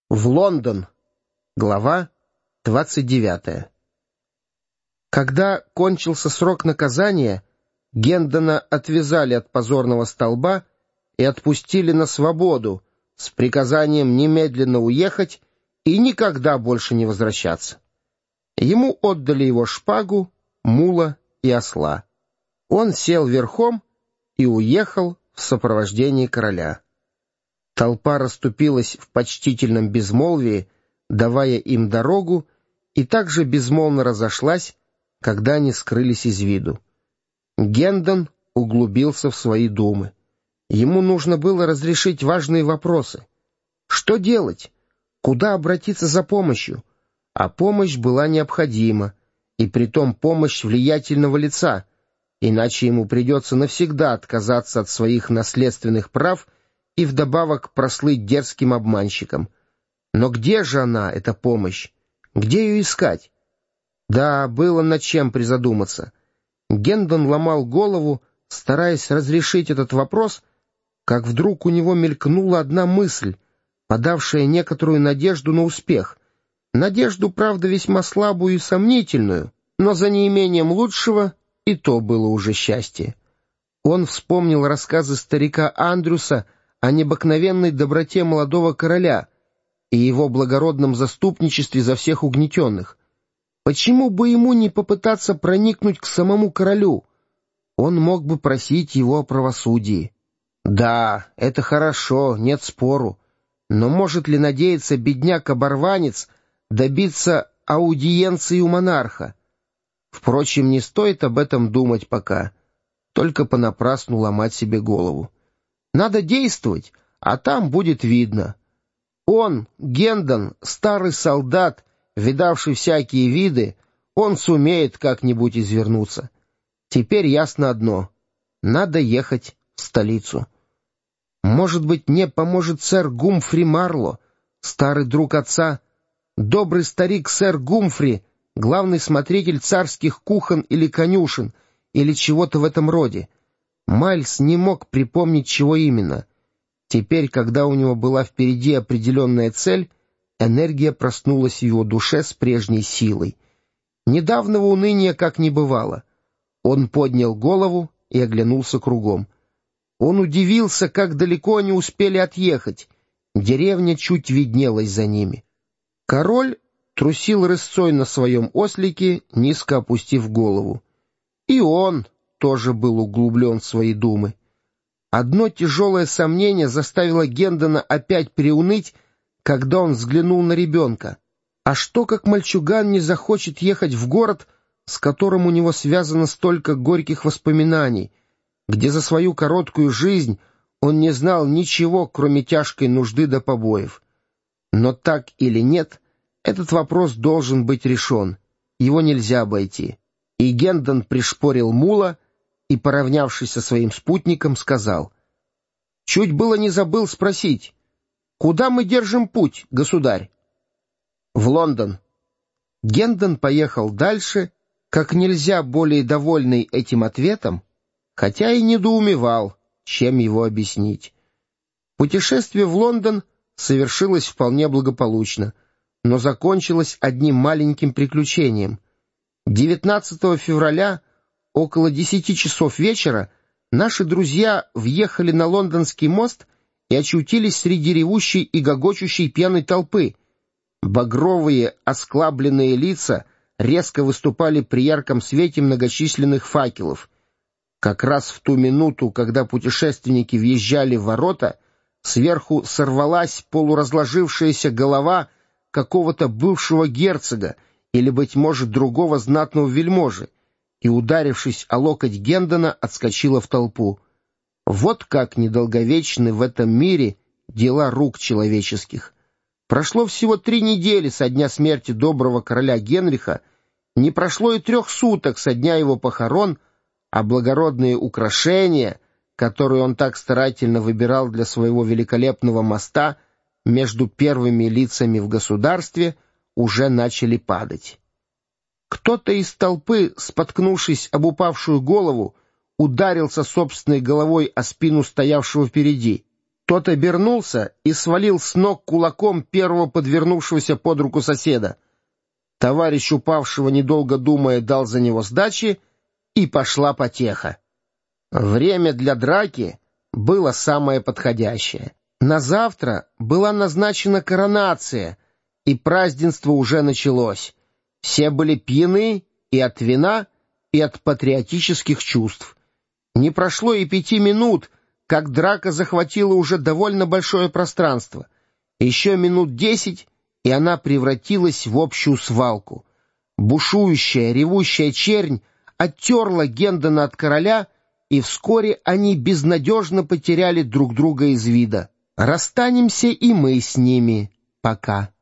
В Лондон. Глава 29. Когда кончился срок наказания, Гендона отвязали от позорного столба и отпустили на свободу с приказанием немедленно уехать и никогда больше не возвращаться. Ему отдали его шпагу, мула и осла. Он сел верхом и уехал в сопровождении короля. Толпа расступилась в почтительном безмолвии, давая им дорогу, и также безмолвно разошлась, когда они скрылись из виду. Гендон углубился в свои думы. Ему нужно было разрешить важные вопросы. Что делать? Куда обратиться за помощью? А помощь была необходима, и притом помощь влиятельного лица, иначе ему придется навсегда отказаться от своих наследственных прав и вдобавок прослыть дерзким обманщиком. Но где же она, эта помощь? Где ее искать? Да, было над чем призадуматься. Гендон ломал голову, стараясь разрешить этот вопрос, как вдруг у него мелькнула одна мысль, подавшая некоторую надежду на успех. Надежду, правда, весьма слабую и сомнительную, но за неимением лучшего и то было уже счастье. Он вспомнил рассказы старика Андрюса о необыкновенной доброте молодого короля и его благородном заступничестве за всех угнетенных. Почему бы ему не попытаться проникнуть к самому королю? Он мог бы просить его о правосудии. Да, это хорошо, нет спору. Но может ли надеяться бедняк-оборванец добиться аудиенции у монарха? Впрочем, не стоит об этом думать пока, только понапрасну ломать себе голову. Надо действовать, а там будет видно. Он, Гендон, старый солдат, видавший всякие виды, он сумеет как-нибудь извернуться. Теперь ясно одно — надо ехать в столицу. Может быть, мне поможет сэр Гумфри Марло, старый друг отца, добрый старик сэр Гумфри, главный смотритель царских кухон или конюшен, или чего-то в этом роде. Майлз не мог припомнить, чего именно. Теперь, когда у него была впереди определенная цель, энергия проснулась в его душе с прежней силой. Недавнего уныния как не бывало. Он поднял голову и оглянулся кругом. Он удивился, как далеко они успели отъехать. Деревня чуть виднелась за ними. Король трусил рысцой на своем ослике, низко опустив голову. И он тоже был углублен в свои думы. Одно тяжелое сомнение заставило Гендона опять приуныть, когда он взглянул на ребенка. А что, как мальчуган не захочет ехать в город, с которым у него связано столько горьких воспоминаний, где за свою короткую жизнь он не знал ничего, кроме тяжкой нужды до побоев? Но так или нет, этот вопрос должен быть решен. Его нельзя обойти. И Гендон пришпорил мула и, поравнявшись со своим спутником, сказал: «Чуть было не забыл спросить, куда мы держим путь, государь?» «В Лондон». Гендон поехал дальше, как нельзя более довольный этим ответом, хотя и недоумевал, чем его объяснить. Путешествие в Лондон совершилось вполне благополучно, но закончилось одним маленьким приключением. 19 февраля около 10 часов вечера наши друзья въехали на лондонский мост и очутились среди ревущей и гогочущей пьяной толпы. Багровые, осклабленные лица резко выступали при ярком свете многочисленных факелов. Как раз в ту минуту, когда путешественники въезжали в ворота, сверху сорвалась полуразложившаяся голова какого-то бывшего герцога или, быть может, другого знатного вельможи, и, ударившись о локоть Гендона, отскочила в толпу. Вот как недолговечны в этом мире дела рук человеческих. Прошло всего 3 недели со дня смерти доброго короля Генриха, не прошло и 3 суток со дня его похорон, а благородные украшения, которые он так старательно выбирал для своего великолепного моста между первыми лицами в государстве, уже начали падать. Кто-то из толпы, споткнувшись об упавшую голову, ударился собственной головой о спину стоявшего впереди. Тот обернулся и свалил с ног кулаком первого подвернувшегося под руку соседа. Товарищ упавшего, недолго думая, дал за него сдачи, и пошла потеха. Время для драки было самое подходящее. На завтра была назначена коронация, и празднество уже началось. Все были пьяны и от вина, и от патриотических чувств. Не прошло и 5 минут, как драка захватила уже довольно большое пространство. Еще минут 10, и она превратилась в общую свалку. Бушующая, ревущая чернь оттерла Гендона от короля, и вскоре они безнадежно потеряли друг друга из вида. Расстанемся и мы с ними. Пока.